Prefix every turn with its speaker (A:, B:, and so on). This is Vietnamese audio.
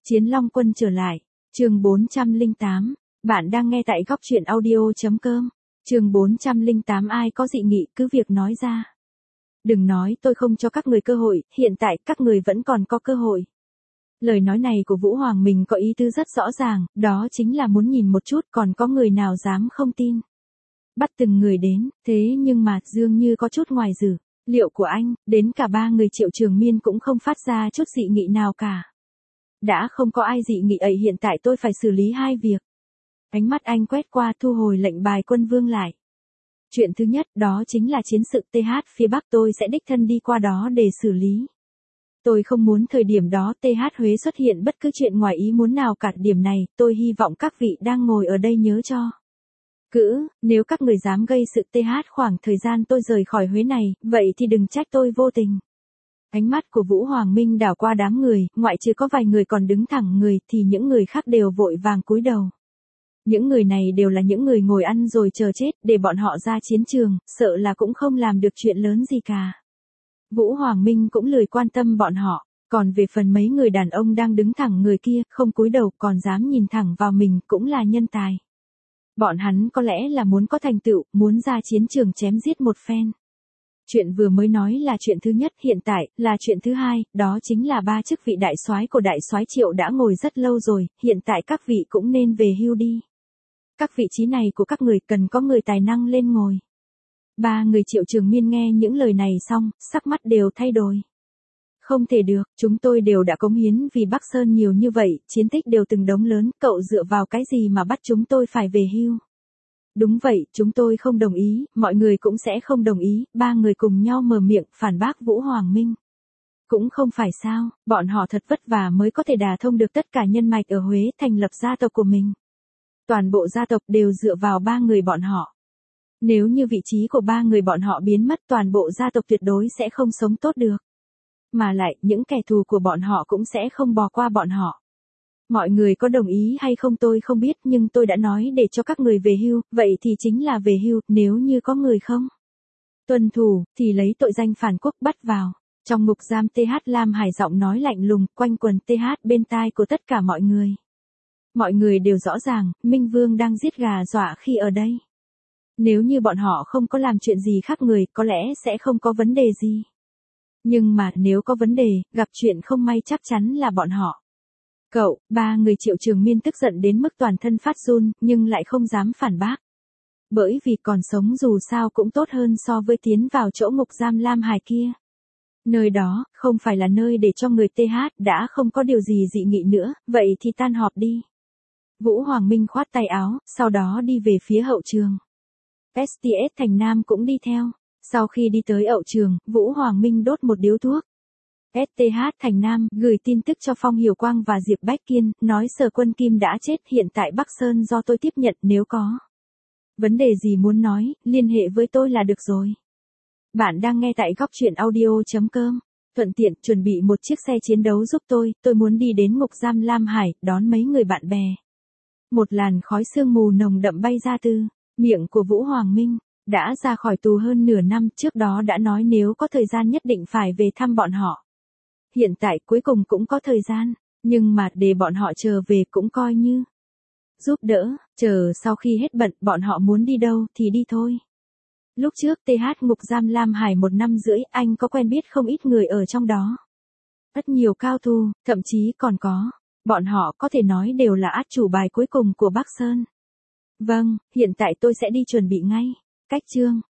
A: Chiến Long Quân trở lại. Chương 408. Bạn đang nghe tại góc truyện audio.com. Chương 408. Ai có dị nghị cứ việc nói ra. Đừng nói tôi không cho các người cơ hội, hiện tại các người vẫn còn có cơ hội. Lời nói này của Vũ Hoàng Minh có ý tứ rất rõ ràng, đó chính là muốn nhìn một chút còn có người nào dám không tin. Bắt từng người đến, thế nhưng mà dường như có chút ngoài dự liệu của anh, đến cả ba người Triệu Trường Miên cũng không phát ra chút dị nghị nào cả. Đã không có ai dị nghị ấy, hiện tại tôi phải xử lý hai việc. Ánh mắt anh quét qua thu hồi lệnh bài quân vương lại. Chuyện thứ nhất đó chính là chiến sự TH phía Bắc, tôi sẽ đích thân đi qua đó để xử lý. Tôi không muốn thời điểm đó TH Huế xuất hiện bất cứ chuyện ngoài ý muốn nào cả. Điểm này, tôi hy vọng các vị đang ngồi ở đây nhớ cho. Nếu các người dám gây sự TH khoảng thời gian tôi rời khỏi Huế này, vậy thì đừng trách tôi vô tình. Ánh mắt của Vũ Hoàng Minh đảo qua đám người, ngoại trừ có vài người còn đứng thẳng người thì những người khác đều vội vàng cúi đầu. Những người này đều là những người ngồi ăn rồi chờ chết, để bọn họ ra chiến trường, sợ là cũng không làm được chuyện lớn gì cả. Vũ Hoàng Minh cũng lười quan tâm bọn họ, còn về phần mấy người đàn ông đang đứng thẳng người kia, không cúi đầu còn dám nhìn thẳng vào mình cũng là nhân tài. Bọn hắn có lẽ là muốn có thành tựu, muốn ra chiến trường chém giết một phen. Chuyện vừa mới nói là chuyện thứ nhất, hiện tại là chuyện thứ hai, đó chính là ba chức vị đại soái của đại soái Triệu đã ngồi rất lâu rồi, hiện tại các vị cũng nên về hưu đi. Các vị trí này của các người cần có người tài năng lên ngồi. Ba người Triệu Trường Miên nghe những lời này xong, sắc mặt đều thay đổi. Không thể được, chúng tôi đều đã cống hiến vì Bắc Sơn nhiều như vậy, chiến tích đều từng đống lớn, cậu dựa vào cái gì mà bắt chúng tôi phải về hưu? Đúng vậy, chúng tôi không đồng ý, mọi người cũng sẽ không đồng ý. Ba người cùng nhau mở miệng phản bác Vũ Hoàng Minh. Cũng không phải sao, bọn họ thật vất vả mới có thể đả thông được tất cả nhân mạch ở Huế, thành lập gia tộc của mình. Toàn bộ gia tộc đều dựa vào ba người bọn họ. Nếu như vị trí của ba người bọn họ biến mất, toàn bộ gia tộc tuyệt đối sẽ không sống tốt được. Mà lại, những kẻ thù của bọn họ cũng sẽ không bỏ qua bọn họ. Mọi người có đồng ý hay không tôi không biết, nhưng tôi đã nói để cho các người về hưu, vậy thì chính là về hưu, nếu như có người không tuân thủ, thì lấy tội danh phản quốc bắt vào. Trong ngục giam TH Lam Hải giọng nói lạnh lùng, quanh quần TH bên tai của tất cả mọi người. Mọi người đều rõ ràng, Minh Vương đang giết gà dọa khi ở đây. Nếu như bọn họ không có làm chuyện gì khác người, có lẽ sẽ không có vấn đề gì. Nhưng mà nếu có vấn đề, gặp chuyện không may chắc chắn là bọn họ. Ba người Triệu Trường Miên tức giận đến mức toàn thân phát run, nhưng lại không dám phản bác. Bởi vì còn sống dù sao cũng tốt hơn so với tiến vào chỗ ngục giam Lam Hải kia. Nơi đó, không phải là nơi để cho người TH, đã không có điều gì dị nghị nữa, vậy thì tan họp đi. Vũ Hoàng Minh khoát tay áo, sau đó đi về phía hậu trường. STS Thành Nam cũng đi theo. Sau khi đi tới hậu trường, Vũ Hoàng Minh đốt một điếu thuốc. STH Thành Nam gửi tin tức cho Phong Hiểu Quang và Diệp Bách Kiên, nói Sở Quân Kim đã chết, hiện tại Bắc Sơn do tôi tiếp nhận, nếu có vấn đề gì muốn nói, liên hệ với tôi là được rồi. Bạn đang nghe tại góc truyện audio.com. Thuận tiện chuẩn bị một chiếc xe chiến đấu giúp tôi muốn đi đến ngục giam Lam Hải, đón mấy người bạn bè. Một làn khói sương mù nồng đậm bay ra từ miệng của Vũ Hoàng Minh. Đã ra khỏi tù hơn nửa năm, trước đó đã nói nếu có thời gian nhất định phải về thăm bọn họ. Hiện tại cuối cùng cũng có thời gian, nhưng mà để bọn họ chờ về cũng coi như giúp đỡ, chờ sau khi hết bận bọn họ muốn đi đâu thì đi thôi. Lúc trước TH ngục giam Lam Hải 1 năm rưỡi, anh có quen biết không ít người ở trong đó. Rất nhiều cao thủ, thậm chí còn có. Bọn họ có thể nói đều là át chủ bài cuối cùng của Bắc Sơn. Vâng, hiện tại tôi sẽ đi chuẩn bị ngay. Cách chương